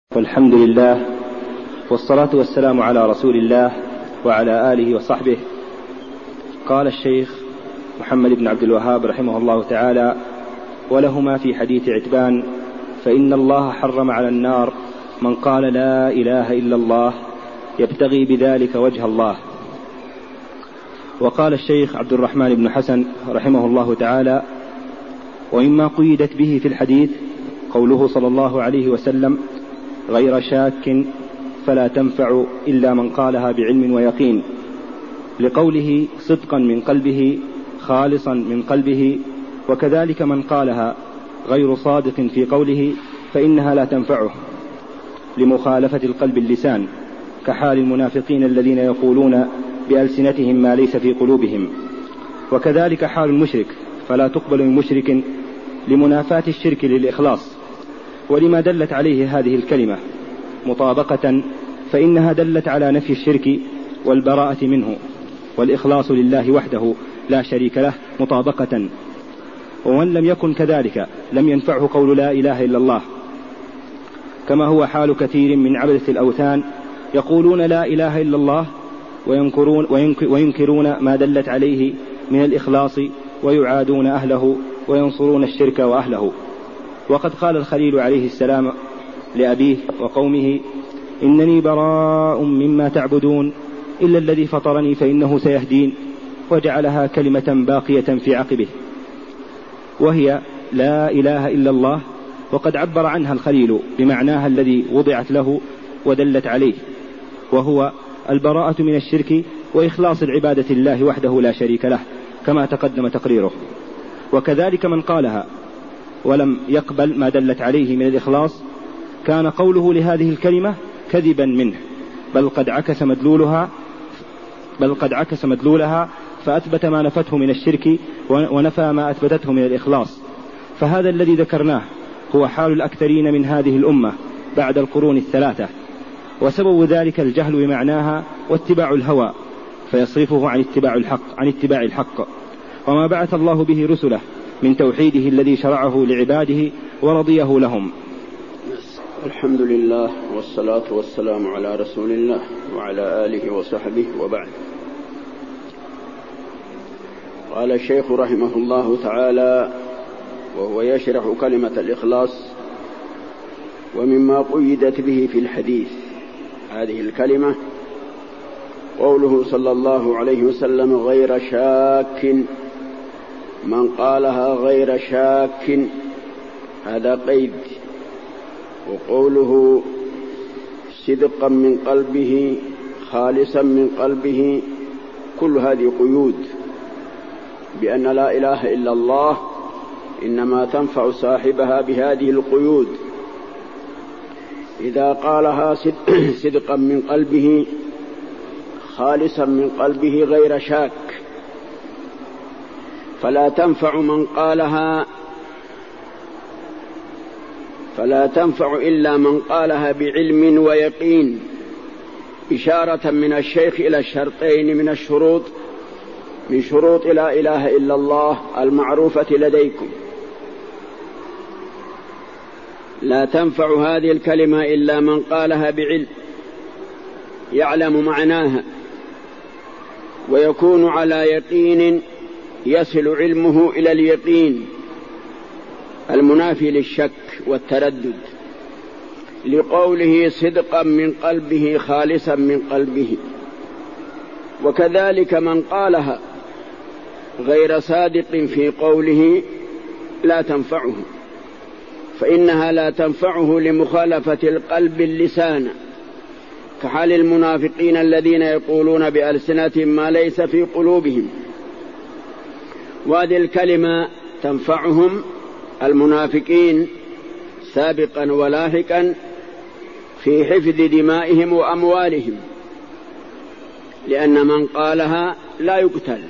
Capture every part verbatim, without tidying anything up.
والحمد لله والصلاة والسلام على رسول الله وعلى آله وصحبه. قال الشيخ محمد بن عبد الوهاب رحمه الله تعالى: ولهما في حديث عتبان: فإن الله حرم على النار من قال لا إله إلا الله يبتغي بذلك وجه الله. وقال الشيخ عبد الرحمن بن حسن رحمه الله تعالى: ومما قيدت به في الحديث قوله صلى الله عليه وسلم: غير شاك فلا تنفع إلا من قالها بعلم ويقين، لقوله صدقا من قلبه خالصا من قلبه، وكذلك من قالها غير صادق في قوله فإنها لا تنفعه، لمخالفة القلب اللسان، كحال المنافقين الذين يقولون بألسنتهم ما ليس في قلوبهم. وكذلك حال المشرك، فلا تقبل من مشرك لمنافاة الشرك للإخلاص، ولما دلت عليه هذه الكلمة مطابقة، فإنها دلت على نفي الشرك والبراءة منه والإخلاص لله وحده لا شريك له مطابقة. ومن لم يكن كذلك لم ينفعه قول لا إله إلا الله، كما هو حال كثير من عبدة الأوثان، يقولون لا إله إلا الله وينكرون, وينكرون ما دلت عليه من الإخلاص، ويعادون أهله وينصرون الشرك وأهله. وقد قال الخليل عليه السلام لأبيه وقومه: إنني براء مما تعبدون إلا الذي فطرني فإنه سيهدين، وجعلها كلمة باقية في عقبه، وهي لا إله إلا الله، وقد عبر عنها الخليل بمعناها الذي وضعت له ودلت عليه، وهو البراءة من الشرك وإخلاص العبادة لله وحده لا شريك له، كما تقدم تقريره. وكذلك من قالها ولم يقبل ما دلت عليه من الإخلاص كان قوله لهذه الكلمة كذبا منه، بل قد عكس مدلولها بل قد عكس مدلولها فأثبت ما نفته من الشرك ونفى ما أثبتته من الإخلاص. فهذا الذي ذكرناه هو حال الأكثرين من هذه الأمة بعد القرون الثلاثة، وسبب ذلك الجهل بمعناها واتباع الهوى، فيصرفه عن اتباع الحق عن اتباع الحق وما بعث الله به رسله من توحيده الذي شرعه لعباده ورضيه لهم. الحمد لله والصلاة والسلام على رسول الله وعلى آله وصحبه، وبعد. قال الشيخ رحمه الله تعالى وهو يشرح كلمة الإخلاص: ومما قيدت به في الحديث هذه الكلمة قوله صلى الله عليه وسلم: غير شاك، من قالها غير شاك، هذا قيد. وقوله صدقا من قلبه خالصا من قلبه، كل هذه قيود بأن لا إله إلا الله إنما تنفع صاحبها بهذه القيود. إذا قالها صدقا من قلبه خالصا من قلبه غير شاك، فلا تنفع من قالها فلا تنفع إلا من قالها بعلم ويقين، إشارة من الشيخ إلى الشرطين من الشروط من شروط لا إله إلا الله المعروفة لديكم. لا تنفع هذه الكلمة إلا من قالها بعلم، يعلم معناها ويكون على يقين يصل علمه إلى اليقين المنافي للشك والتردد، لقوله صدقا من قلبه خالصا من قلبه. وكذلك من قالها غير صادق في قوله لا تنفعه، فإنها لا تنفعه لمخالفة القلب اللسان، كحال المنافقين الذين يقولون بألسنتهم ما ليس في قلوبهم. وهذه الكلمة تنفعهم المنافقين سابقا ولاحقا في حفظ دمائهم وأموالهم، لأن من قالها لا يقتل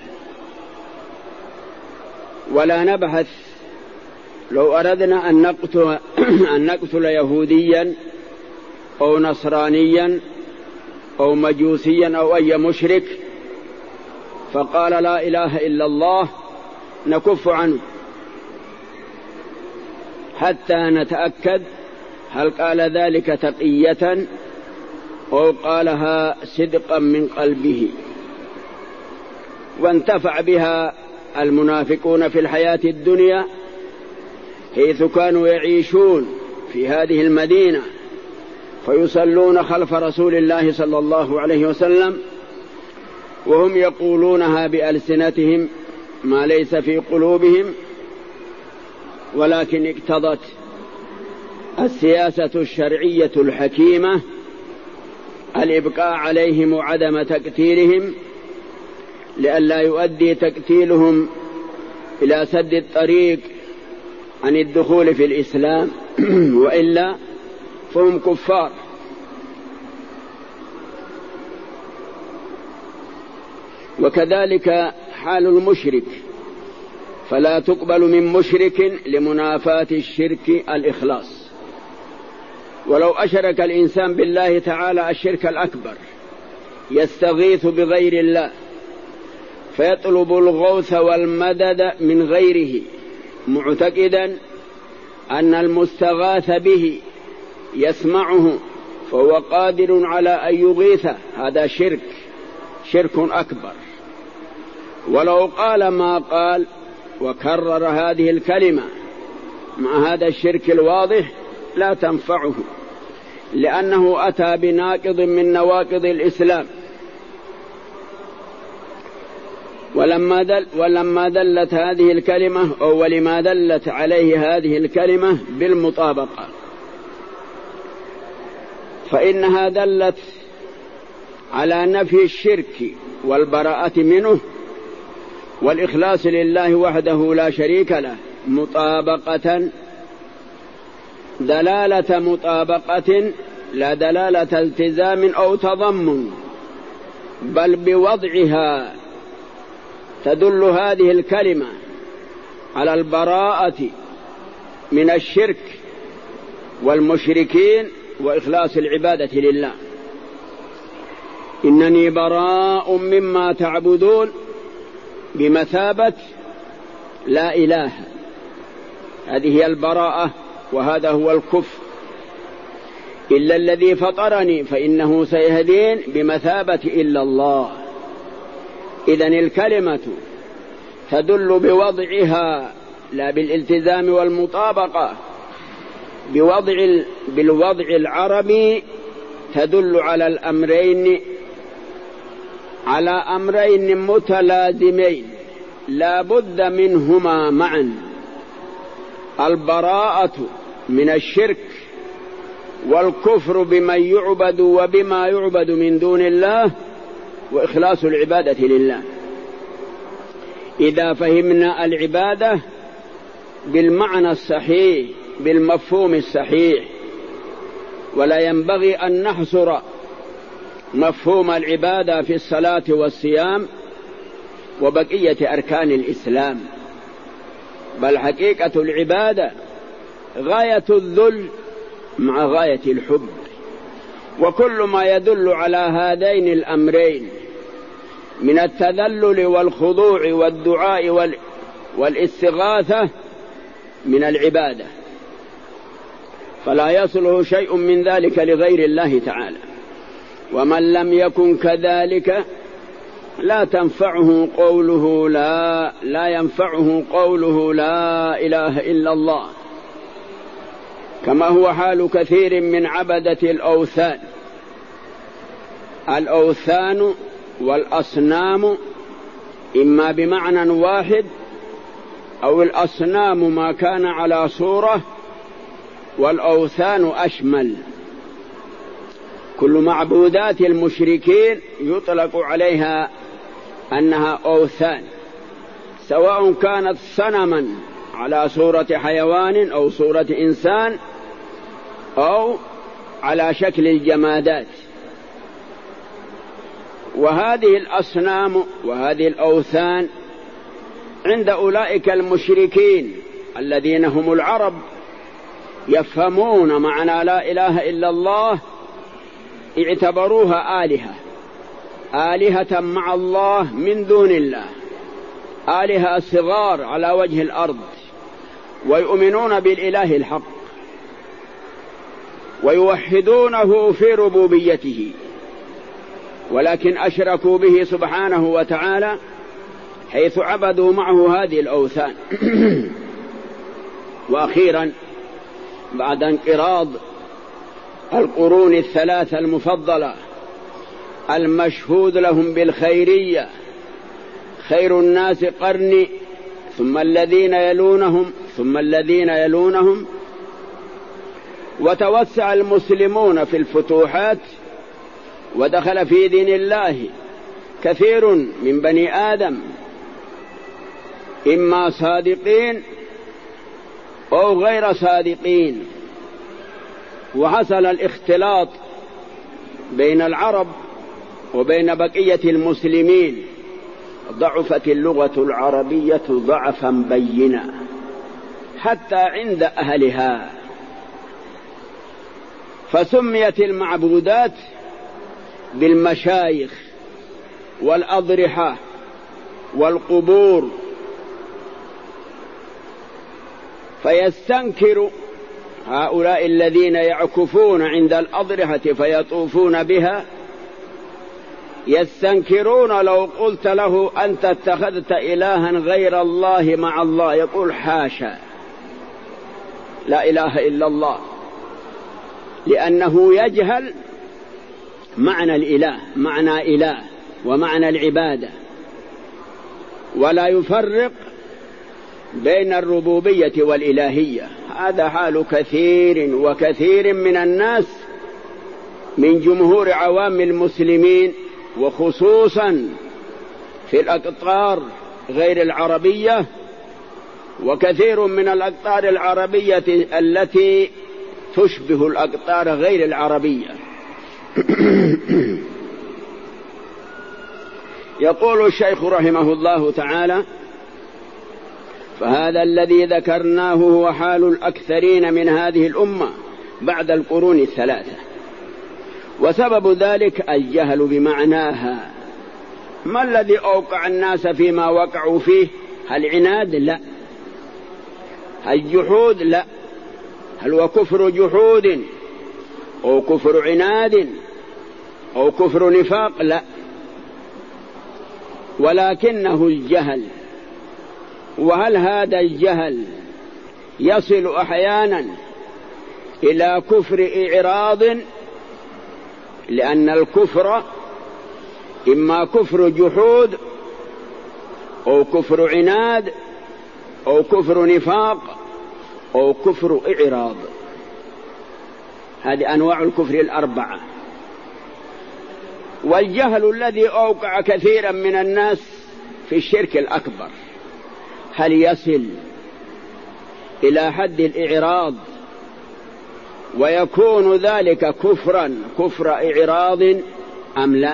ولا نبحث. لو أردنا أن نقتل, أن نقتل يهوديا أو نصرانيا أو مجوسيا أو أي مشرك فقال لا إله إلا الله نكف عنه حتى نتأكد هل قال ذلك تقية أو قالها صدقا من قلبه؟ وانتفع بها المنافقون في الحياة الدنيا حيث كانوا يعيشون في هذه المدينة فيصلون خلف رسول الله صلى الله عليه وسلم وهم يقولونها بألسنتهم ما ليس في قلوبهم، ولكن اقتضت السياسة الشرعية الحكيمة الإبقاء عليهم وعدم تقتيلهم لئلا يؤدي تقتيلهم إلى سد الطريق عن الدخول في الإسلام وإلا فهم كفار. وكذلك حال المشرك، فلا تقبل من مشرك لمنافاة الشرك الإخلاص. ولو أشرك الإنسان بالله تعالى الشرك الأكبر يستغيث بغير الله فيطلب الغوث والمدد من غيره معتقدا أن المستغاث به يسمعه فهو قادر على أن يغيثه، هذا شرك شرك أكبر. ولو قال ما قال وكرر هذه الكلمة مع هذا الشرك الواضح لا تنفعه، لأنه أتى بناقض من نواقض الإسلام. ولما, دل ولما دلت هذه الكلمة أو ولما دلت عليه هذه الكلمة بالمطابقة، فإنها دلت على نفي الشرك والبراءة منه والإخلاص لله وحده لا شريك له مطابقة، دلالة مطابقة لا دلالة التزام أو تضمن، بل بوضعها تدل هذه الكلمة على البراءة من الشرك والمشركين وإخلاص العبادة لله. إنني براء مما تعبدون بمثابة لا إله، هذه هي البراءة وهذا هو الكفر. إلا الذي فطرني فإنه سيهدين بمثابة إلا الله. إذن الكلمة تدل بوضعها لا بالالتزام والمطابقة، بوضع بالوضع العربي تدل على الأمرين على أمرين متلازمين لا بد منهما معا: البراءة من الشرك والكفر بمن يعبد وبما يعبد من دون الله وإخلاص العبادة لله. إذا فهمنا العبادة بالمعنى الصحيح بالمفهوم الصحيح، ولا ينبغي أن نحصر مفهوم العبادة في الصلاة والصيام وبقية أركان الإسلام، بل حقيقة العبادة غاية الذل مع غاية الحب، وكل ما يدل على هذين الأمرين من التذلل والخضوع والدعاء والاستغاثة من العبادة، فلا يصله شيء من ذلك لغير الله تعالى. ومن لم يكن كذلك لا تنفعه قوله لا لا ينفعه قوله لا إله إلا الله، كما هو حال كثير من عبدة الأوثان. الأوثان والأصنام إما بمعنى واحد، أو الأصنام ما كان على صورة، والأوثان أشمل. كل معبودات المشركين يطلق عليها أنها أوثان، سواء كانت صنما على صورة حيوان أو صورة إنسان أو على شكل الجمادات. وهذه الأصنام وهذه الأوثان عند أولئك المشركين الذين هم العرب يفهمون معنى لا إله إلا الله اعتبروها آلهة آلهة مع الله من دون الله، آلهة صغار على وجه الأرض، ويؤمنون بالإله الحق. ويوحدونه في ربوبيته، ولكن أشركوا به سبحانه وتعالى حيث عبدوا معه هذه الأوثان. وأخيرا بعد انقراض القرون الثلاثة المفضلة المشهود لهم بالخيرية، خير الناس قرني ثم الذين يلونهم ثم الذين يلونهم، وتوسع المسلمون في الفتوحات ودخل في دين الله كثير من بني آدم إما صادقين أو غير صادقين، وحصل الاختلاط بين العرب وبين بقية المسلمين، ضعفت اللغة العربية ضعفا بينا حتى عند أهلها، فسميت المعبودات بالمشايخ والأضرحة والقبور، فيستنكر هؤلاء الذين يعكفون عند الأضرحة فيطوفون بها، يستنكرون لو قلت له أنت اتخذت إلها غير الله مع الله، يقول حاشا، لا إله إلا الله، لأنه يجهل معنى الإله، معنى إله ومعنى العبادة، ولا يفرق بين الربوبية والإلهية. هذا حال كثير وكثير من الناس من جمهور عوام المسلمين، وخصوصا في الأقطار غير العربية، وكثير من الأقطار العربية التي تشبه الأقطار غير العربية. يقول الشيخ رحمه الله تعالى: فهذا الذي ذكرناه هو حال الأكثرين من هذه الأمة بعد القرون الثلاثة، وسبب ذلك الجهل بمعناها. ما الذي أوقع الناس فيما وقعوا فيه؟ هل عناد؟ لا. هل جحود؟ لا. هل وكفر جحود أو كفر عناد أو كفر نفاق؟ لا، ولكنه الجهل. وهل هذا الجهل يصل أحيانا إلى كفر إعراض؟ لأن الكفر إما كفر جحود أو كفر عناد أو كفر نفاق أو كفر إعراض، هذه أنواع الكفر الأربعة. والجهل الذي أوقع كثيرا من الناس في الشرك الأكبر، هل يصل إلى حد الإعراض ويكون ذلك كفرا كفر إعراض أم لا؟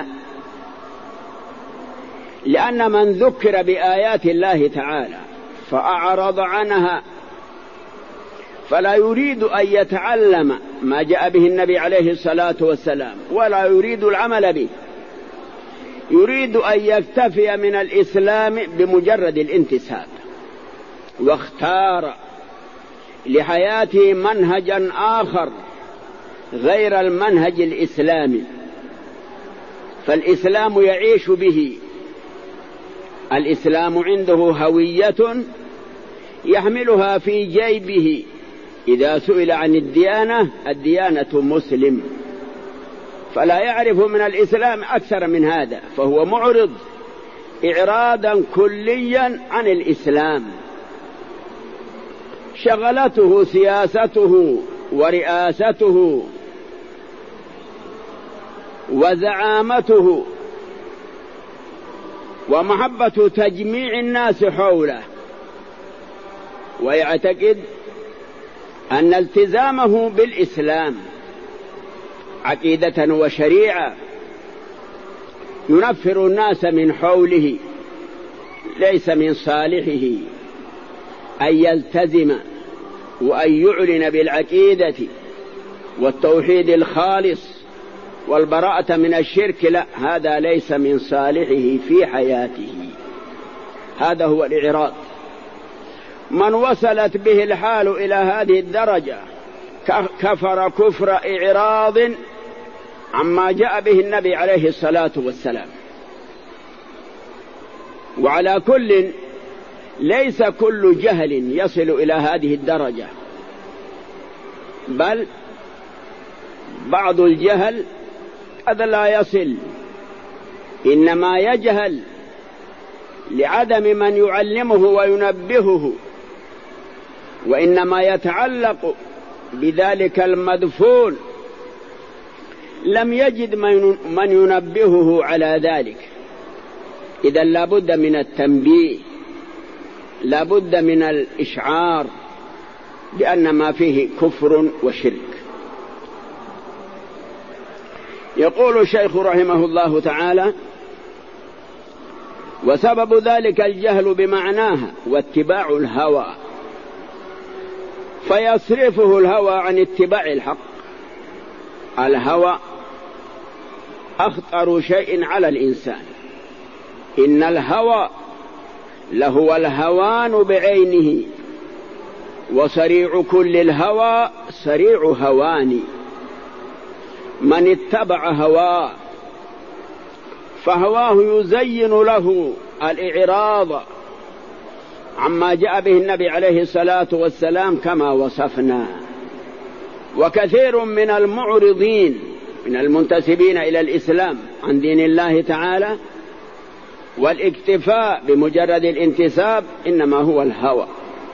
لأن من ذكر بآيات الله تعالى فأعرض عنها فلا يريد أن يتعلم ما جاء به النبي عليه الصلاة والسلام ولا يريد العمل به، يريد أن يكتفي من الإسلام بمجرد الانتساب، واختار لحياته منهجا آخر غير المنهج الإسلامي، فالإسلام يعيش به. الإسلام عنده هوية يحملها في جيبه، إذا سئل عن الديانة الديانة مسلم، فلا يعرف من الإسلام أكثر من هذا، فهو معرض إعراضا كليا عن الإسلام. شغلته سياسته ورئاسته وزعامته ومحبة تجميع الناس حوله، ويعتقد أن التزامه بالإسلام عقيدة وشريعة ينفر الناس من حوله، ليس من صالحه أن يلتزم وأن يعلن بالعقيدة والتوحيد الخالص والبراءة من الشرك، لا، هذا ليس من صالحه في حياته. هذا هو الإعراض. من وصلت به الحال إلى هذه الدرجة كفر كفر إعراض عما جاء به النبي عليه الصلاة والسلام. وعلى كل ليس كل جهل يصل إلى هذه الدرجة، بل بعض الجهل قد لا يصل، إنما يجهل لعدم من يعلمه وينبهه، وإنما يتعلق بذلك المدفون لم يجد من ينبهه على ذلك. إذا لا بد من التنبيه، لا بد من الإشعار بأن ما فيه كفر وشرك. يقول الشيخ رحمه الله تعالى: وسبب ذلك الجهل بمعناها واتباع الهوى، فيصرفه الهوى عن اتباع الحق. الهوى أخطر شيء على الإنسان، إن الهوى لهو الهوان بعينه، وسريع كل الهوى سريع هوان. من اتبع هواه فهواه يزين له الإعراض عما جاء به النبي عليه الصلاة والسلام كما وصفنا. وكثير من المعرضين من المنتسبين إلى الإسلام عن دين الله تعالى والاكتفاء بمجرد الانتساب إنما هو الهوى،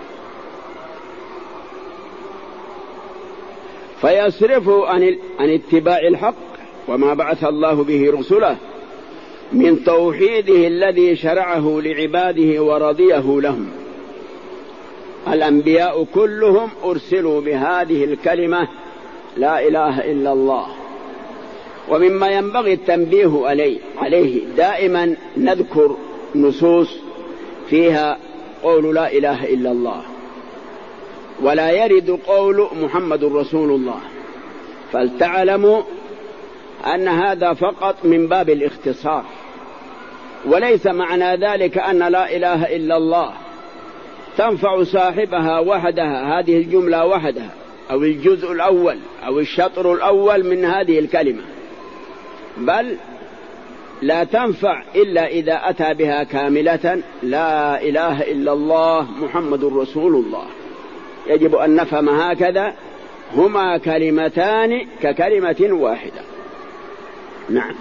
فيصرفه عن اتباع الحق وما بعث الله به رسله من توحيده الذي شرعه لعباده ورضيه لهم. الأنبياء كلهم أرسلوا بهذه الكلمة لا إله إلا الله. ومما ينبغي التنبيه عليه دائما نذكر نصوص فيها قول لا إله إلا الله، ولا يرد قول محمد رسول الله، فلتعلموا أن هذا فقط من باب الاختصار، وليس معنى ذلك أن لا إله إلا الله تنفع صاحبها وحدها، هذه الجملة وحدها أو الجزء الأول أو الشطر الأول من هذه الكلمة، بل لا تنفع إلا إذا أتى بها كاملة لا إله إلا الله محمد رسول الله. يجب أن نفهم هكذا، هما كلمتان ككلمة واحدة. نعم.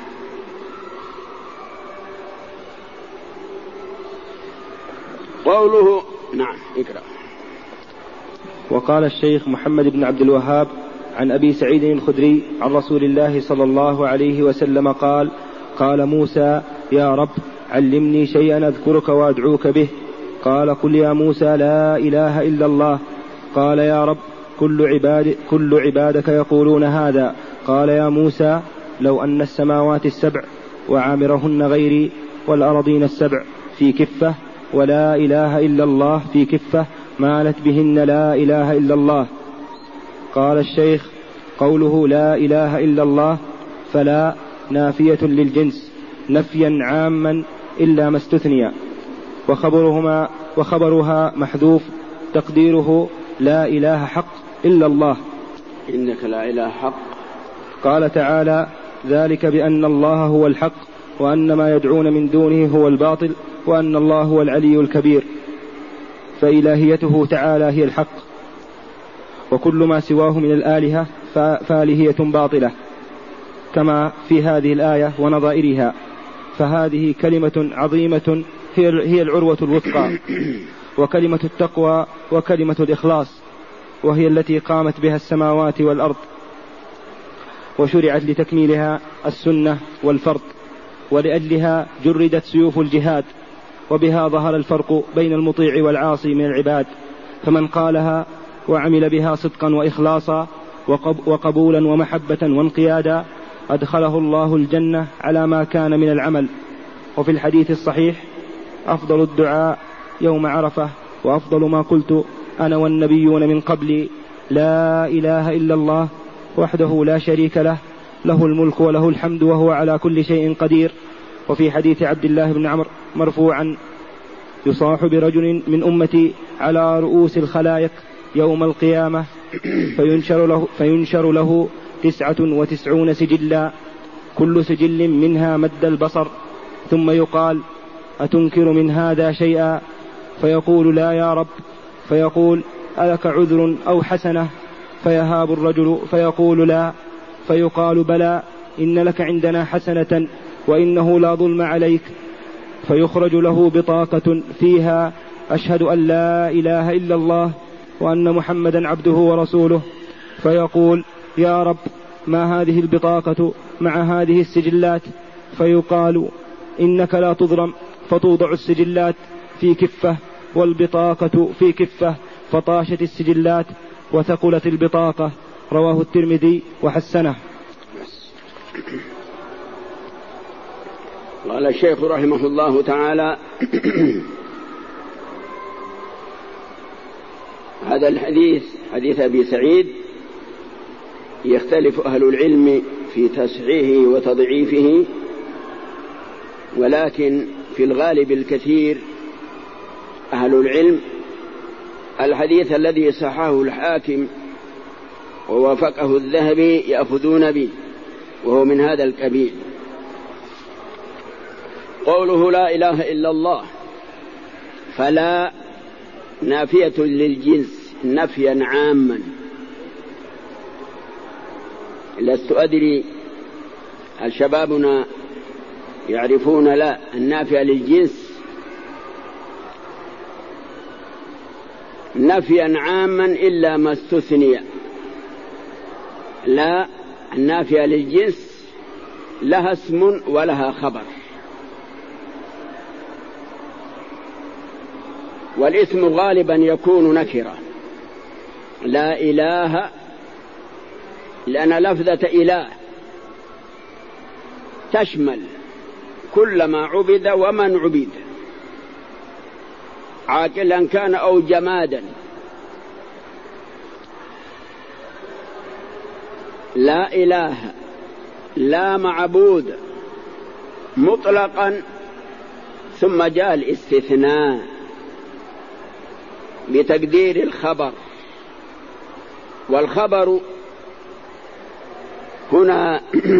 قوله نعم اقرأ. وقال الشيخ محمد بن عبد الوهاب عن أبي سعيد الخدري عن رسول الله صلى الله عليه وسلم قال: قال موسى: يا رب علمني شيئا أذكرك وأدعوك به. قال: قل يا موسى لا إله إلا الله. قال: يا رب كل, عباد كل عبادك يقولون هذا. قال: يا موسى لو أن السماوات السبع وعامرهن غيري والأرضين السبع في كفة ولا إله إلا الله في كفة مالت بهن لا إله إلا الله. قال الشيخ: قوله لا إله إلا الله فلا نافية للجنس نفيا عاما إلا ما استثني، وخبرهما وخبرها محذوف تقديره لا إله حق إلا الله. إنك لا إله حق. قال تعالى: ذلك بأن الله هو الحق وأن ما يدعون من دونه هو الباطل وأن الله هو العلي الكبير. فإلهيته تعالى هي الحق، وكل ما سواه من الآلهة فآلهية باطلة، كما في هذه الآية ونظائرها. فهذه كلمة عظيمة هي العروة الوثقى، وكلمة التقوى وكلمة الإخلاص، وهي التي قامت بها السماوات والأرض، وشرعت لتكميلها السنة والفرض، ولأجلها جردت سيوف الجهاد، وبها ظهر الفرق بين المطيع والعاصي من العباد. فمن قالها وعمل بها صدقا وإخلاصا وقبولا ومحبة وانقيادا أدخله الله الجنة على ما كان من العمل. وفي الحديث الصحيح: أفضل الدعاء يوم عرفة وأفضل ما قلت أنا والنبيون من قبلي لا إله إلا الله وحده لا شريك له، له الملك وله الحمد وهو على كل شيء قدير. وفي حديث عبد الله بن عمرو مرفوعا: يصاح برجل من أمتي على رؤوس الخلائق يوم القيامة فينشر له, فينشر له تسعة وتسعون سجلا كل سجل منها مد البصر، ثم يقال: أتنكر من هذا شيئا؟ فيقول: لا يا رب. فيقول: ألك عذر أو حسنة؟ فيهاب الرجل فيقول: لا. فيقال: بلى، إن لك عندنا حسنة وإنه لا ظلم عليك. فيخرج له بطاقة فيها: أشهد أن لا إله إلا الله وأن محمدا عبده ورسوله. فيقول: يا رب، ما هذه البطاقة مع هذه السجلات؟ فيقال: إنك لا تظلم. فتوضع السجلات في كفة والبطاقة في كفة، فطاشت السجلات وثقلت البطاقة. رواه الترمذي وحسنه. قال الشيخ رحمه الله تعالى: هذا الحديث حديث أبي سعيد يختلف أهل العلم في تصحيحه وتضعيفه، ولكن في الغالب الكثير أهل العلم الحديث الذي صححه الحاكم ووافقه الذهبي يأخذون به، وهو من هذا القبيل. قوله لا إله إلا الله، فلا نافية للجنس نفيا عاما. لست أدري هل شبابنا يعرفون لا النافية للجنس نفيا عاما إلا ما استثني. لا النافية للجنس لها اسم ولها خبر، والاسم غالبا يكون نكرة. لا إله لأن لفظة إله تشمل كل ما عبد ومن عبد، عاقلا كان أو جمادا. لا إله لا معبود مطلقا، ثم جاء الاستثناء بتقدير الخبر. والخبر هنا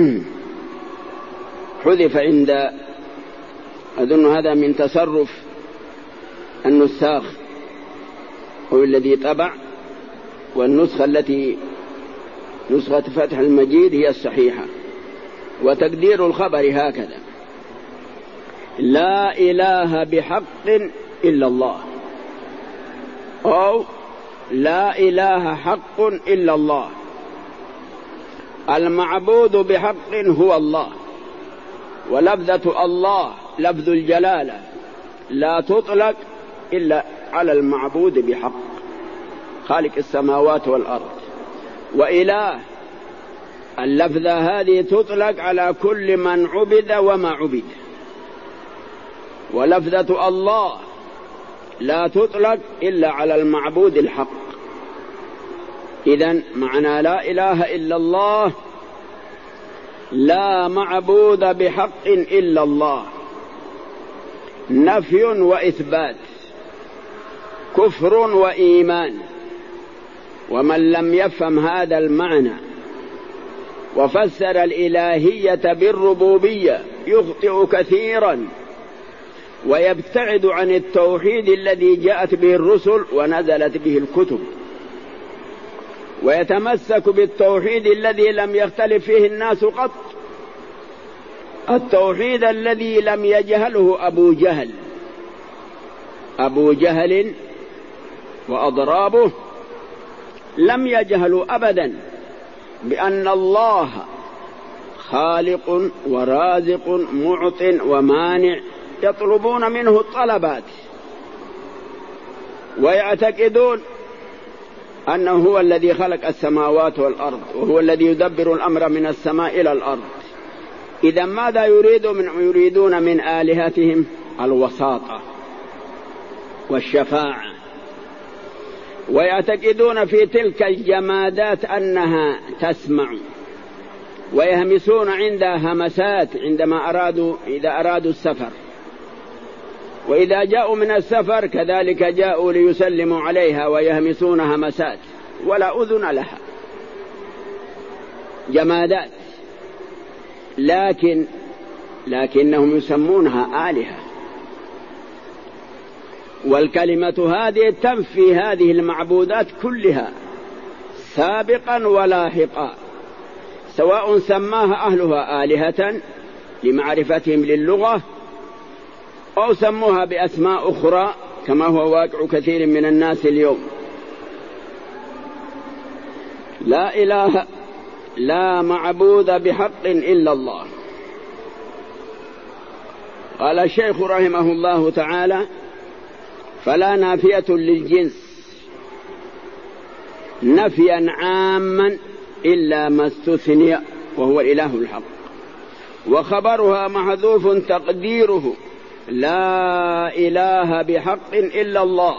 حذف عند، أظن هذا من تصرف النساخ هو الذي طبع، والنسخة التي نسخة فتح المجيد هي الصحيحة. وتقدير الخبر هكذا: لا إله بحق إلا الله، أو لا إله حق إلا الله. المعبود بحق هو الله، ولفظة الله لفظ الجلالة لا تطلق إلا على المعبود بحق، خالق السماوات والأرض. وإله اللفظة هذه تطلق على كل من عبد وما عبد. ولفظة الله لا تطلق إلا على المعبود الحق. إذن معنى لا إله إلا الله لا معبود بحق إلا الله، نفي وإثبات، كفر وإيمان. ومن لم يفهم هذا المعنى وفسر الإلهية بالربوبية يخطئ كثيرا، ويبتعد عن التوحيد الذي جاءت به الرسل ونزلت به الكتب، ويتمسك بالتوحيد الذي لم يختلف فيه الناس قط، التوحيد الذي لم يجهله أبو جهل. أبو جهل وأضرابه لم يجهلوا أبدا بأن الله خالق ورازق معط ومانع، يطلبون منه الطلبات ويعتقدون أنه هو الذي خلق السماوات والأرض، وهو الذي يدبر الأمر من السماء إلى الأرض. إذا ماذا يريد من يريدون من آلهتهم؟ الوساطة والشفاعة. ويعتقدون في تلك الجمادات أنها تسمع، ويهمسون عندها همسات عندما أرادوا إذا أرادوا السفر، وإذا جاءوا من السفر كذلك جاءوا ليسلموا عليها ويهمسون همسات ولا أذن لها، جمادات، لكن لكنهم يسمونها آلهة. والكلمة هذه تنفي هذه المعبودات كلها سابقا ولاحقا، سواء سماها أهلها آلهة لمعرفتهم للغة أو سموها بأسماء أخرى كما هو واقع كثير من الناس اليوم. لا إله لا معبود بحق إلا الله. قال الشيخ رحمه الله تعالى: فلا نافية للجنس نفيا عاما إلا ما استثني وهو الإله الحق، وخبرها محذوف تقديره لا إله بحق إلا الله.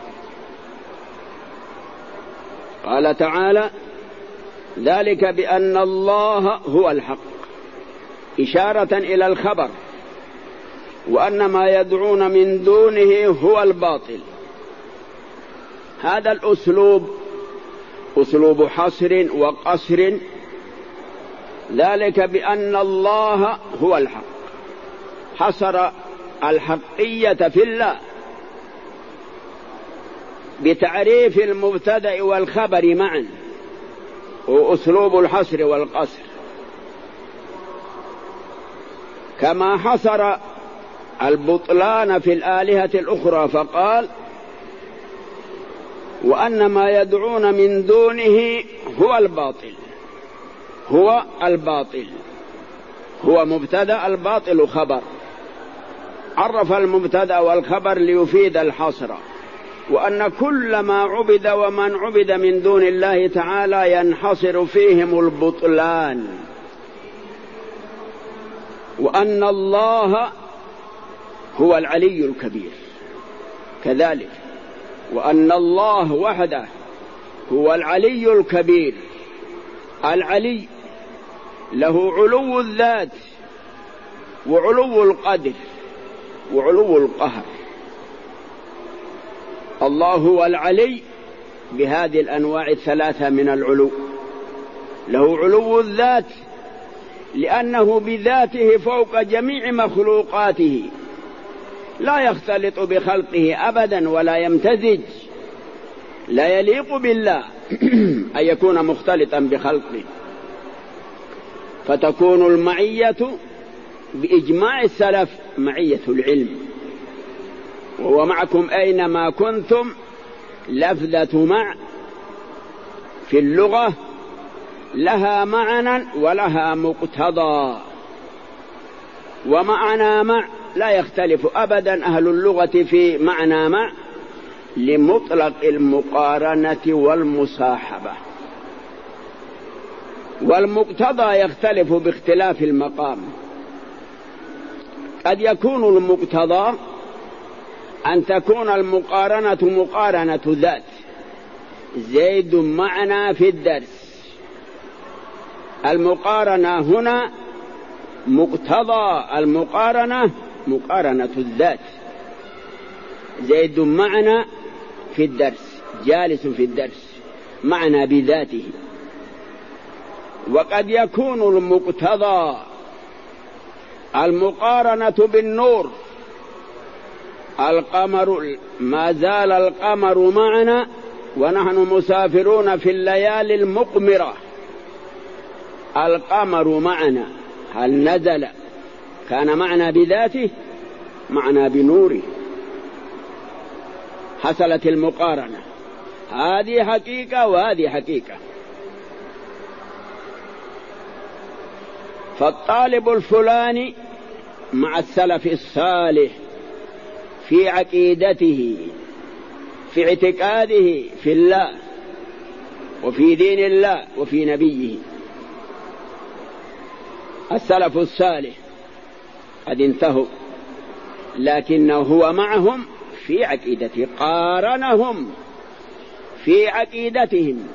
قال تعالى: ذلك بأن الله هو الحق، إشارة إلى الخبر، وأن ما يدعون من دونه هو الباطل. هذا الأسلوب أسلوب حصر وقصر. ذلك بأن الله هو الحق، حصر الحقية في الله بتعريف المبتدأ والخبر معا، وأسلوب الحصر والقصر. كما حصر البطلان في الآلهة الأخرى فقال: وأن ما يدعون من دونه هو الباطل. هو الباطل هو مبتدأ، الباطل خبر. عرف المبتدأ والخبر ليفيد الحصر، وأن كل ما عبد ومن عبد من دون الله تعالى ينحصر فيهم البطلان، وأن الله هو العلي الكبير كذلك، وأن الله وحده هو العلي الكبير. العلي له علو الذات وعلو القدر وعلو القهر. الله هو العلي بهذه الأنواع الثلاثة من العلو. له علو الذات لأنه بذاته فوق جميع مخلوقاته، لا يختلط بخلقه أبدا ولا يمتزج، لا يليق بالله أن يكون مختلطا بخلقه. فتكون المعية بإجماع السلف معية العلم، وهو معكم أينما كنتم. لفظة مع في اللغة لها معنى ولها مقتضى، ومعنى مع لا يختلف أبدا أهل اللغة في معنى مع لمطلق المقارنة والمصاحبة، والمقتضى يختلف باختلاف المقام. قد يكون المقتضى أن تكون المقارنة مقارنة ذات، زيد معنا في الدرس. المقارنة هنا مقتضى المقارنة مقارنة الذات، زيد معنا في الدرس، جالس في الدرس معنا بذاته. وقد يكون المقتضى المقارنة بالنور، القمر ما زال القمر معنا ونحن مسافرون في الليالي المقمرة، القمر معنا، هل نزل كان معنا بذاته؟ معنا بنوره. حصلت المقارنة، هذه حقيقة وهذه حقيقة. فالطالب الفلاني مع السلف الصالح في عقيدته، في اعتقاده في الله وفي دين الله وفي نبيه. السلف الصالح قد انتهوا، لكنه هو معهم في عقيدته، قارنهم في عقيدتهم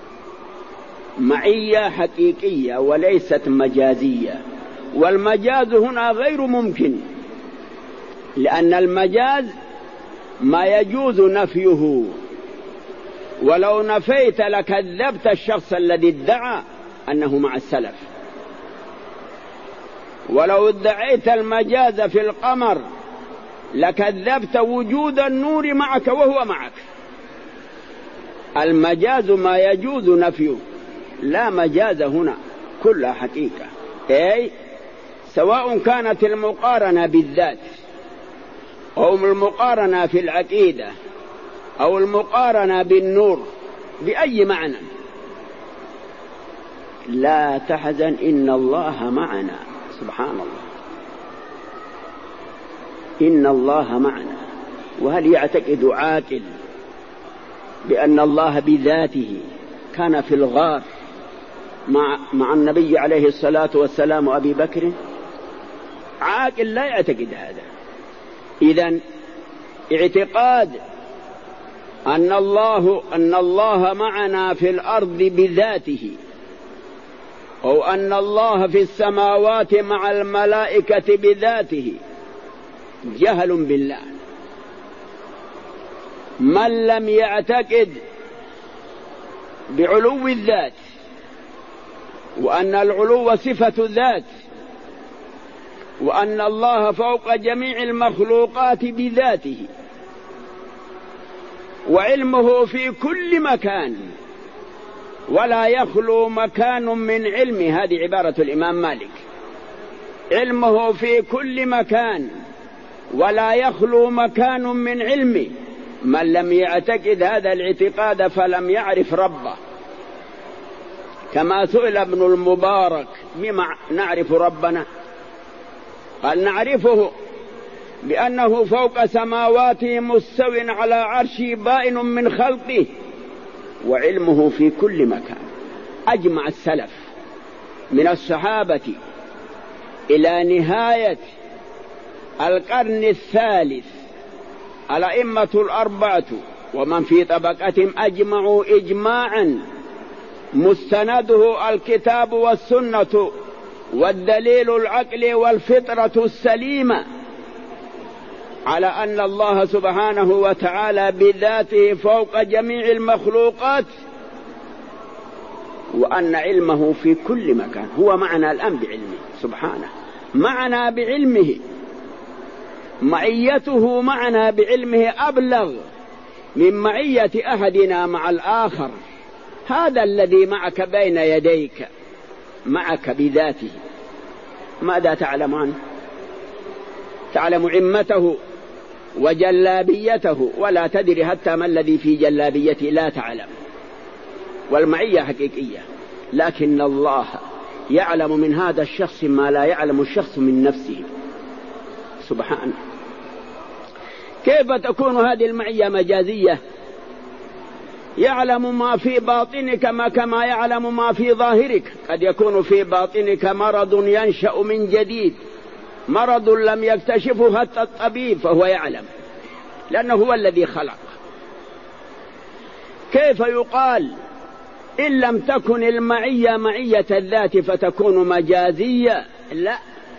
معية حقيقية وليست مجازية. والمجاز هنا غير ممكن، لأن المجاز ما يجوز نفيه ولو نفيت لكذبت الشخص الذي ادعى أنه مع السلف. ولو ادعيت المجاز في القمر لكذبت وجود النور معك وهو معك. المجاز ما يجوز نفيه، لا مجاز هنا، كلها حقيقة. أي سواء كانت المقارنة بالذات أو المقارنة في العقيدة أو المقارنة بالنور بأي معنى، لا تحزن إن الله معنا. سبحان الله، إن الله معنا. وهل يعتقد عاقل بأن الله بذاته كان في الغار مع, مع النبي عليه الصلاة والسلام وأبي بكر؟ عاقل لا يعتقد هذا. إذن اعتقاد أن الله, أن الله معنا في الأرض بذاته، أو أن الله في السماوات مع الملائكة بذاته، جهل بالله. من لم يعتقد بعلو الذات وأن العلو صفة ذات وأن الله فوق جميع المخلوقات بذاته وعلمه في كل مكان ولا يخلو مكان من علمه، هذه عبارة الإمام مالك، علمه في كل مكان ولا يخلو مكان من علمه. من لم يعتقد هذا الاعتقاد فلم يعرف ربه. كما سئل ابن المبارك: بما نعرف ربنا؟ قال: نعرفه بأنه فوق سماواته مستو على عرشه بائن من خلقه وعلمه في كل مكان. أجمع السلف من الصحابة إلى نهاية القرن الثالث الأئمة الأربعة ومن في طبقتهم أجمعوا إجماعا مستنده الكتاب والسنة والدليل العقل والفطرة السليمة على أن الله سبحانه وتعالى بذاته فوق جميع المخلوقات وأن علمه في كل مكان. هو معنا الآن بعلمه سبحانه، معنا بعلمه، معيته معنا بعلمه أبلغ من معية أحدنا مع الآخر. هذا الذي معك بين يديك معك بذاته. ماذا تعلم عنه؟ تعلم عمته وجلابيته ولا تدري حتى ما الذي في جلابيته، لا تعلم. والمعية حقيقية، لكن الله يعلم من هذا الشخص ما لا يعلم الشخص من نفسه سبحانه. كيف تكون هذه المعية مجازية؟ يعلم ما في باطنك ما كما يعلم ما في ظاهرك. قد يكون في باطنك مرض ينشأ من جديد، مرض لم يكتشفه حتى الطبيب، فهو يعلم لأنه هو الذي خلق. كيف يقال إن لم تكن المعية معية الذات فتكون مجازية؟ لا،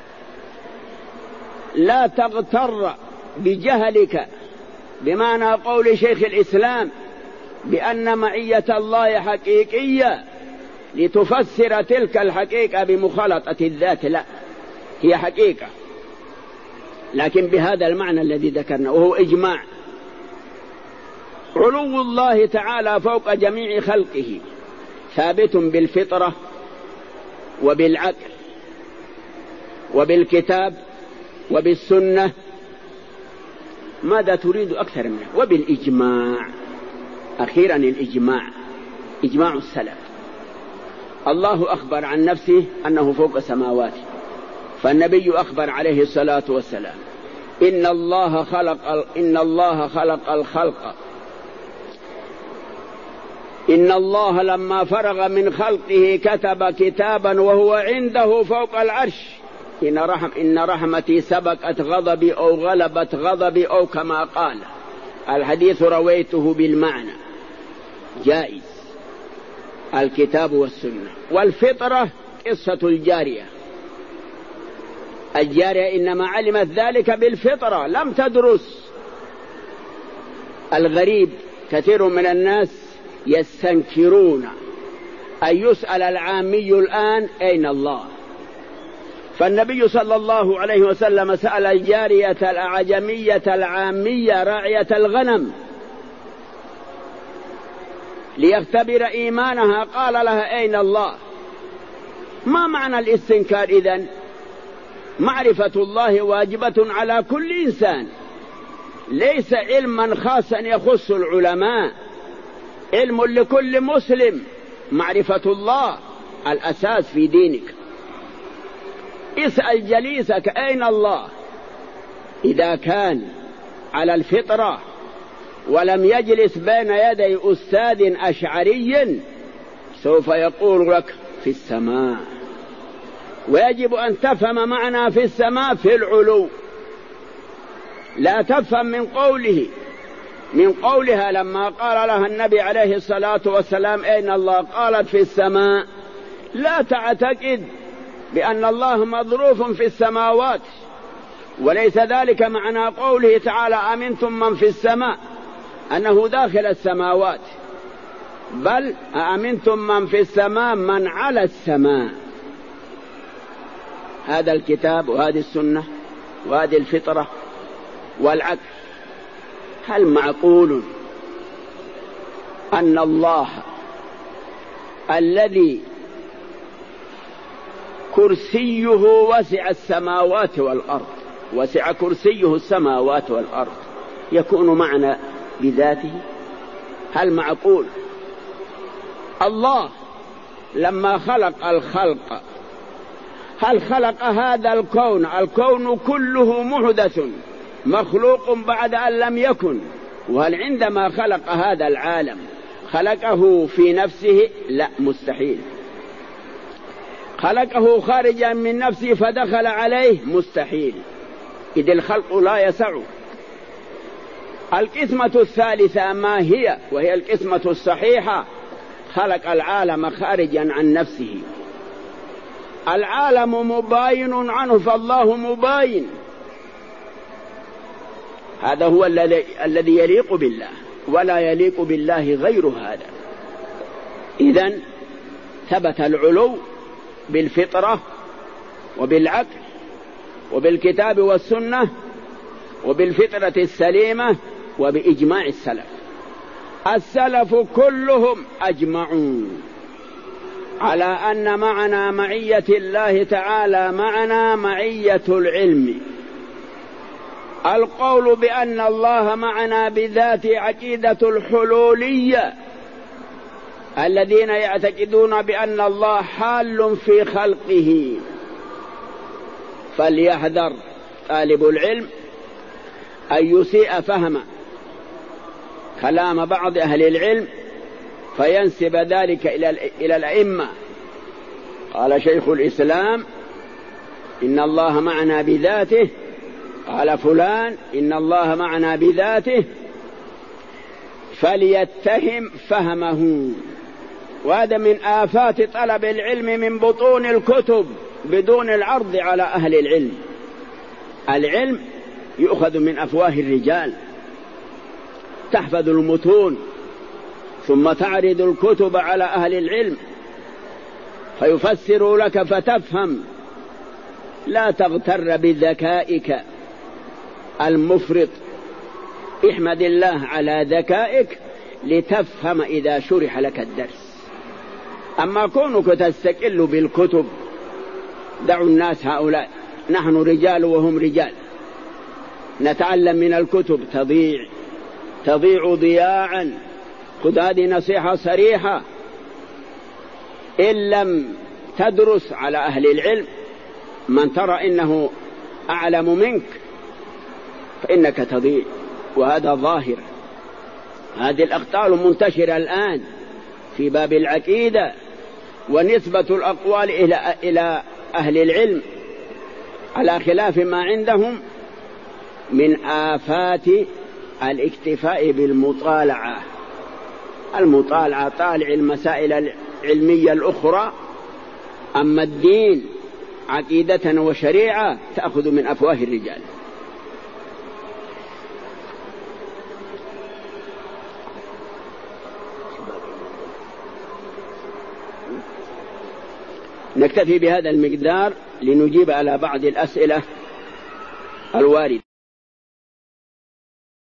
لا تغتر بجهلك بمعنى قول شيخ الإسلام بأن معية الله حقيقية لتفسر تلك الحقيقة بمخالطة الذات. لا، هي حقيقة لكن بهذا المعنى الذي ذكرنا، وهو إجماع. علو الله تعالى فوق جميع خلقه ثابت بالفطرة وبالعقل وبالكتاب وبالسنة. ماذا تريد أكثر منه؟ وبالإجماع. أخيرا الإجماع، إجماع السلف. الله أخبر عن نفسه أنه فوق سماواته، فالنبي أخبر عليه الصلاة والسلام إن الله خلق إن الله خلق الخلق إن الله لما فرغ من خلقه كتب كتابا وهو عنده فوق العرش إن, رحم إن رحمتي سبقت غضبي أو غلبت غضبي أو كما قال. الحديث رويته بالمعنى جائز. الكتاب والسنة والفطرة قصة الجارية. الجارية إنما علمت ذلك بالفطرة، لم تدرس. الغريب كثير من الناس يستنكرون أن يسأل العامي الآن أين الله. فالنبي صلى الله عليه وسلم سأل الجارية الأعجمية العامية راعية الغنم ليختبر إيمانها، قال لها أين الله. ما معنى الاستنكار إذن؟ معرفة الله واجبة على كل إنسان، ليس علما خاصا يخص العلماء، علم لكل مسلم. معرفة الله الأساس في دينك. اسأل جليسك أين الله، إذا كان على الفطرة ولم يجلس بين يدي أستاذ أشعري سوف يقول لك في السماء. ويجب أن تفهم معنى في السماء في العلو، لا تفهم من قوله من قولها لما قال لها النبي عليه الصلاة والسلام أين الله قالت في السماء، لا تعتقد بأن الله مظروف في السماوات، وليس ذلك معنى قوله تعالى أمنتم من في السماء أنه داخل السماوات، بل أمنتم من في السماء من على السماء. هذا الكتاب وهذه السنة وهذه الفطرة والعقل. هل معقول أن الله الذي كرسيه وسع السماوات والأرض، وسع كرسيه السماوات والأرض، يكون معنا بذاته؟ هل معقول؟ الله لما خلق الخلق هل خلق هذا الكون؟ الكون كله محدث مخلوق بعد أن لم يكن. وهل عندما خلق هذا العالم خلقه في نفسه؟ لا، مستحيل. خلقه خارجا من نفسه فدخل عليه؟ مستحيل، إذ الخلق لا يسع. القسمة الثالثة ما هي؟ وهي القسمة الصحيحة، خلق العالم خارجا عن نفسه. العالم مباين عنه فالله مباين. هذا هو الذي يليق بالله، ولا يليق بالله غير هذا. إذن ثبت العلو بالفطرة وبالعقل وبالكتاب والسنة وبالفطرة السليمة وبإجماع السلف. السلف كلهم أجمعون على أن معنى معية الله تعالى معنا معية العلم. القول بأن الله معنا بذات عقيدة الحلولية، الذين يعتقدون بأن الله حال في خلقه. فليحذر طالب العلم أن يسيء فهم كلام بعض أهل العلم فينسب ذلك إلى الأئمة. قال شيخ الإسلام إن الله معنا بذاته، قال فلان إن الله معنا بذاته، فليتهم فهمه. وهذا من آفات طلب العلم من بطون الكتب بدون العرض على أهل العلم. العلم يؤخذ من أفواه الرجال، تحفظ المتون ثم تعرض الكتب على أهل العلم فيفسروا لك فتفهم. لا تغتر بذكائك المفرط، احمد الله على ذكائك لتفهم إذا شرح لك الدرس. أما كونك تستقل بالكتب، دعوا الناس هؤلاء، نحن رجال وهم رجال، نتعلم من الكتب، تضيع تضيع ضياعا. خذ هذه نصيحة صريحة، إن لم تدرس على أهل العلم من ترى إنه أعلم منك فإنك تضيع، وهذا ظاهر. هذه الأخطاء منتشرة الآن في باب العقيدة، ونسبة الأقوال إلى إلى أهل العلم على خلاف ما عندهم من آفات الاكتفاء بالمطالعة. المطالعة طالع المسائل العلمية الأخرى، أما الدين عقيدة وشريعة تأخذ من أفواه الرجال. نكتفي بهذا المقدار لنجيب على بعض الأسئلة الواردة.